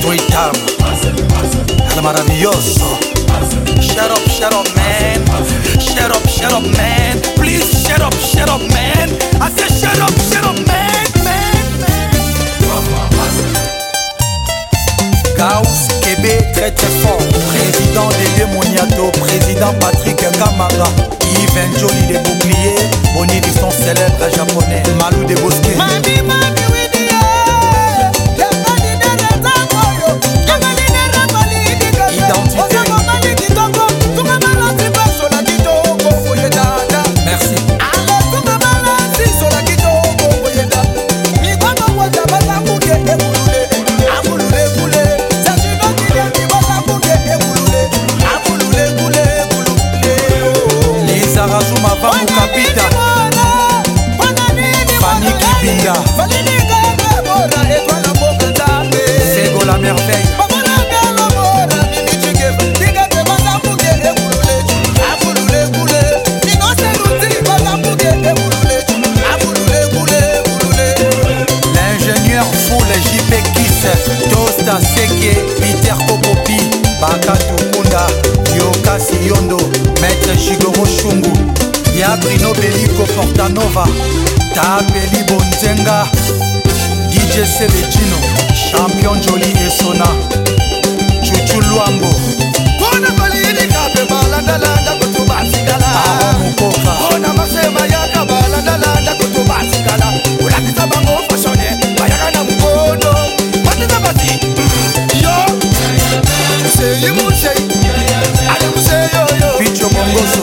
Sweet time, el maravilloso. Shut up, man. Shut up, man. Please shut up, man. I said shut up, man. Gauss, Québec, très fort. Président Dédé Moniato, président Patrick Kamara, Yves Njoli les boucliers, Bonnie du son célèbre japonais, Malou des Bosquets. Sego la merveille. L'ingénieur fou le JP Kiss, Tosta Seke, Peter Kopopi, Bakatu Kunda, Yokasi Yondo, Maître Shigoro Shungu, Yabrino Beliko Portanova, Tabeli Bonzenga, DJ Sebetino, Champion Joli et Sona, Chuchu Luambo, Aaron Mukoka, Picho Bongoso,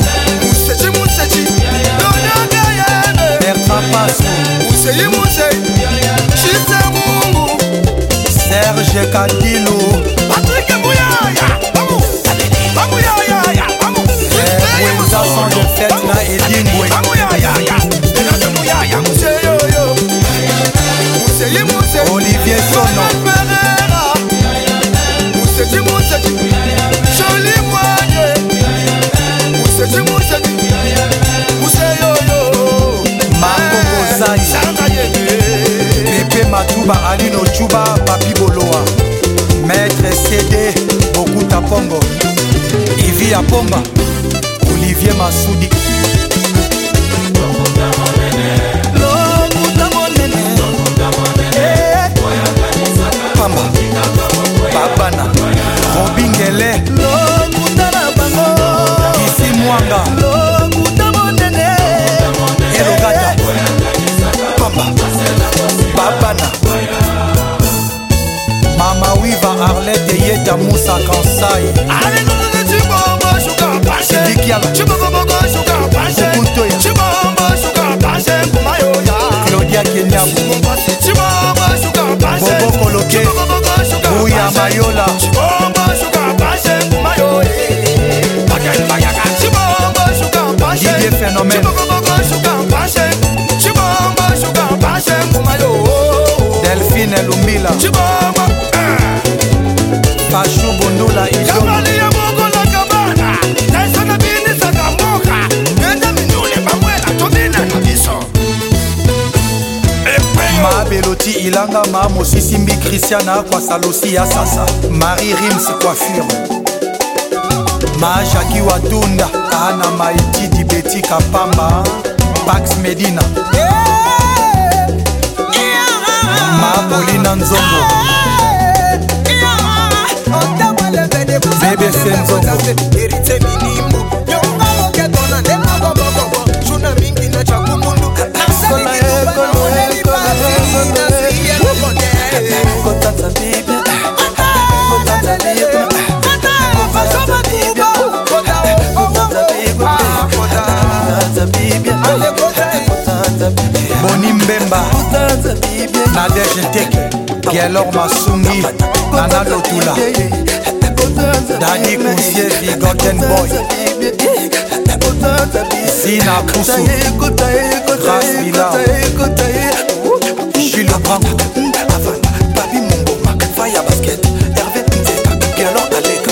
Serge Kadilou, Patrick Mouyaya, Wenda son de fête na Edingwe, Olivier Sono, Marco Bozai, Pepe Matuba, Alino Chuba, Papi Boloa, Maître CD, Bokuta Pongo, Ivi Apomba, Olivier Massoudi. Pamba, Babana, Robin Gele, Isi Mwanga, Elogata, Pamba, Babana, Mama Wiva Arlette Yeta Moussa Kansai, Sidikiala, Kukutoya, Claudia Kenyabu, Bobo Koloke, Bouya Mayola, Didier Phénomène, Delphine Lumbila, Pachou Bundula Idolo, Beloti Ilanga Mamo Sisimbi Christiana kwa Salosi ya sasa Marie Rims coiffure Majaki Watunda Ana Maititi Beti Kapamba Pax Medina Mapolina Nzongo Bebe Senzongo Boni Mbemba Nadège Nteke Gielor Masungi Nana Lotula Dani Koussievi Golden Boy Sina Poussou Grace Bila Jules Branco Papi Mumboma Faya Basket Hervé Nzeka Gielor Aleka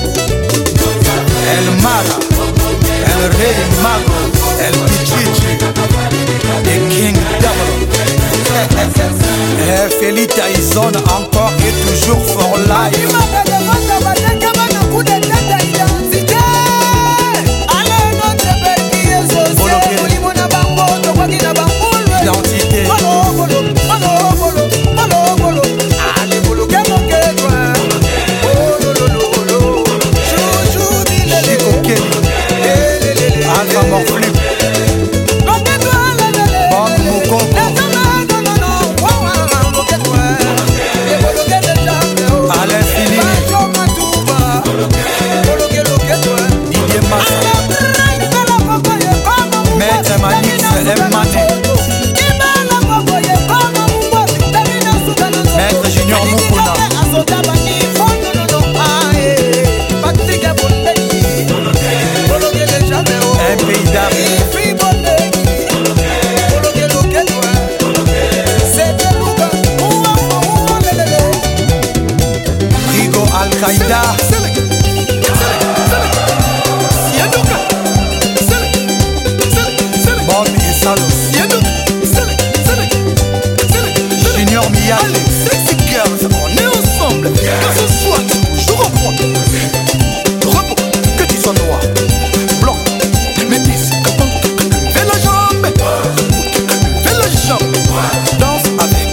El Mara El Rey Mago El Pichichi The King Double Feli Tyson encore et toujours fort life. Identité. Chico Kelly. Alpha Morflip. Bob Mukoko. Alain Philippe. Didier Massa. Maître Manix Mané. Maître Junior Mukuna. Un pays d'âme. Rigo Al-Qaïda. Bob et Salos. Junior Miyagi. Sexy girls, on est ensemble. Que ce soit toujours au point. Repos, que tu sois noir, blanc, métis, fais la jambe, fais la jambe, danse avec.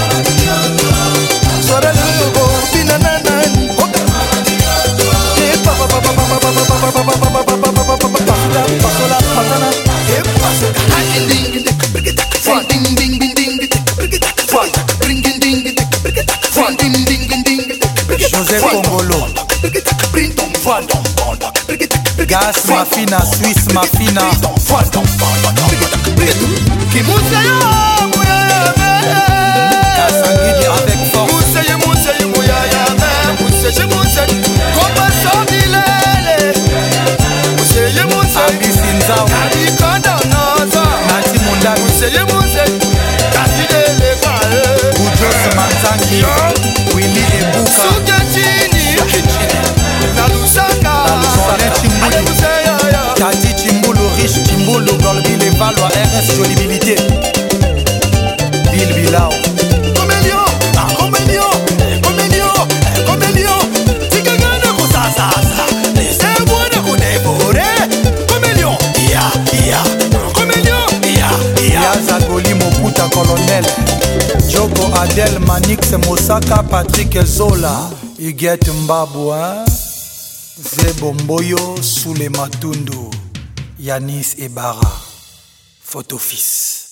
Soirée de Yogo, binananani, et papa, Joseph Congolo. Gas Mafina, Suisse Mafina. Kassangidi avec force. Abisi Nzao. Nati Mundabi. Ujos Manzangi. Willy Ebuka. Tati Chimbulu, riche Chimbulu, Golbi les Valois, RS Jolibilité. Bill Bilao. Zagoli Mokuta Colonel. Joko Adel Manix Mosaka Patrick Zola. Huguette Mbabouin. Zebomboyo Soule Matundu. Yanis Ebara. Photofils.